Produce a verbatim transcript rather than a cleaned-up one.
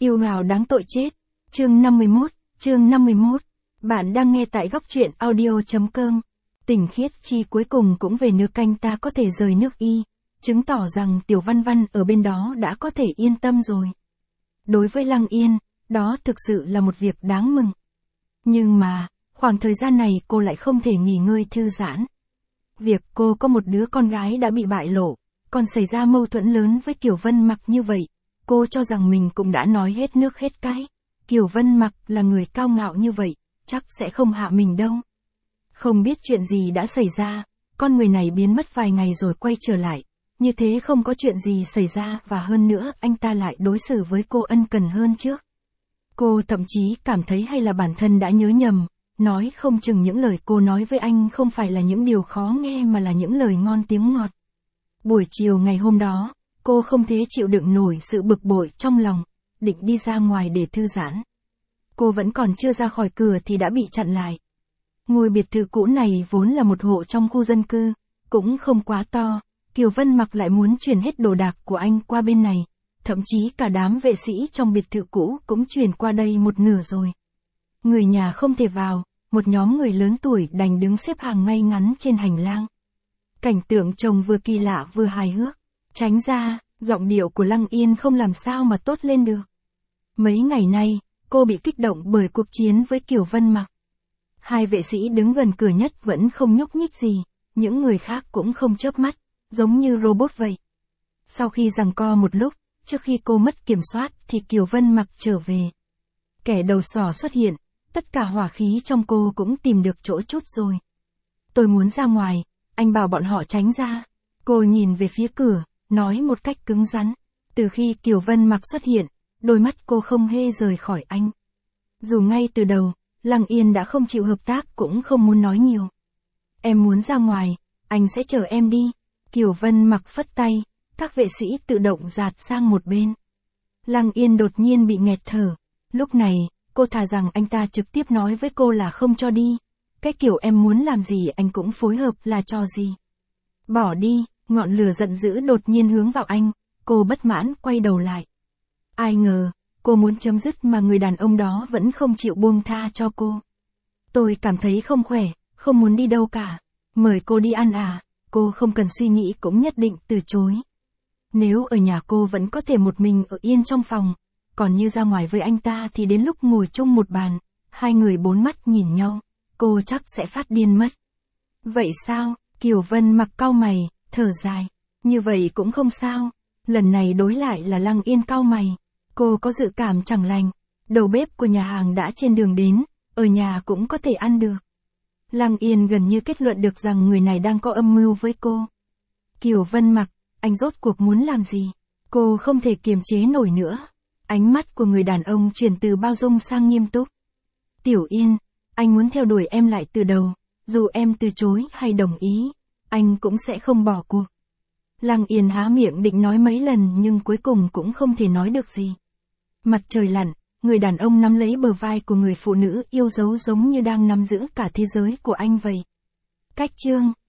Yêu nào đáng tội chết. Chương năm mươi mốt, chương năm mươi mốt. Bạn đang nghe tại góc truyện audio chấm com. Tỉnh Khiết Chi cuối cùng cũng về nước, canh ta có thể rời nước y, chứng tỏ rằng Tiểu Văn Văn ở bên đó đã có thể yên tâm rồi. Đối với Lăng Yên, đó thực sự là một việc đáng mừng. Nhưng mà, khoảng thời gian này cô lại không thể nghỉ ngơi thư giãn. Việc cô có một đứa con gái đã bị bại lộ, còn xảy ra mâu thuẫn lớn với Kiều Vân Mặc như vậy, cô cho rằng mình cũng đã nói hết nước hết cái. Kiều Vân Mặc là người cao ngạo như vậy, chắc sẽ không hạ mình đâu. Không biết chuyện gì đã xảy ra, con người này biến mất vài ngày rồi quay trở lại, như thế không có chuyện gì xảy ra, và hơn nữa anh ta lại đối xử với cô ân cần hơn trước. Cô thậm chí cảm thấy hay là bản thân đã nhớ nhầm, nói không chừng những lời cô nói với anh không phải là những điều khó nghe mà là những lời ngon tiếng ngọt. Buổi chiều ngày hôm đó, cô không thể chịu đựng nổi sự bực bội trong lòng, định đi ra ngoài để thư giãn. Cô vẫn còn chưa ra khỏi cửa thì đã bị chặn lại. Ngôi biệt thự cũ này vốn là một hộ trong khu dân cư, cũng không quá to, Kiều Vân Mặc lại muốn chuyển hết đồ đạc của anh qua bên này, thậm chí cả đám vệ sĩ trong biệt thự cũ cũng chuyển qua đây một nửa rồi. Người nhà không thể vào, một nhóm người lớn tuổi đành đứng xếp hàng ngay ngắn trên hành lang. Cảnh tượng trông vừa kỳ lạ vừa hài hước. Tránh ra, giọng điệu của Lăng Yên không làm sao mà tốt lên được. Mấy ngày nay, cô bị kích động bởi cuộc chiến với Kiều Vân Mặc. Hai vệ sĩ đứng gần cửa nhất vẫn không nhúc nhích gì, những người khác cũng không chớp mắt, giống như robot vậy. Sau khi giằng co một lúc, trước khi cô mất kiểm soát thì Kiều Vân Mặc trở về. Kẻ đầu sỏ xuất hiện, tất cả hỏa khí trong cô cũng tìm được chỗ chút rồi. Tôi muốn ra ngoài, anh bảo bọn họ tránh ra. Cô nhìn về phía cửa, nói một cách cứng rắn. Từ khi Kiều Vân Mặc xuất hiện, đôi mắt cô không hề rời khỏi anh. Dù ngay từ đầu, Lăng Yên đã không chịu hợp tác cũng không muốn nói nhiều. Em muốn ra ngoài, anh sẽ chở em đi. Kiều Vân Mặc phất tay, các vệ sĩ tự động dạt sang một bên. Lăng Yên đột nhiên bị nghẹt thở. Lúc này, cô thà rằng anh ta trực tiếp nói với cô là không cho đi. Cái kiểu em muốn làm gì anh cũng phối hợp là cho gì. Bỏ đi, ngọn lửa giận dữ đột nhiên hướng vào anh, cô bất mãn quay đầu lại. Ai ngờ, cô muốn chấm dứt mà người đàn ông đó vẫn không chịu buông tha cho cô. Tôi cảm thấy không khỏe, không muốn đi đâu cả. Mời cô đi ăn à, cô không cần suy nghĩ cũng nhất định từ chối. Nếu ở nhà cô vẫn có thể một mình ở yên trong phòng, còn như ra ngoài với anh ta thì đến lúc ngồi chung một bàn, hai người bốn mắt nhìn nhau, cô chắc sẽ phát điên mất. Vậy sao? Kiều Vân Mặc cau mày, thở dài. Như vậy cũng không sao. Lần này đối lại là Lăng Yên cau mày. Cô có dự cảm chẳng lành. Đầu bếp của nhà hàng đã trên đường đến, ở nhà cũng có thể ăn được. Lăng Yên gần như kết luận được rằng người này đang có âm mưu với cô. Kiều Vân Mặc, anh rốt cuộc muốn làm gì? Cô không thể kiềm chế nổi nữa. Ánh mắt của người đàn ông chuyển từ bao dung sang nghiêm túc. Tiểu Yên, anh muốn theo đuổi em lại từ đầu, dù em từ chối hay đồng ý, anh cũng sẽ không bỏ cuộc. Lăng Yên há miệng định nói mấy lần nhưng cuối cùng cũng không thể nói được gì. Mặt trời lặn, người đàn ông nắm lấy bờ vai của người phụ nữ yêu dấu giống như đang nắm giữ cả thế giới của anh vậy. Cách chương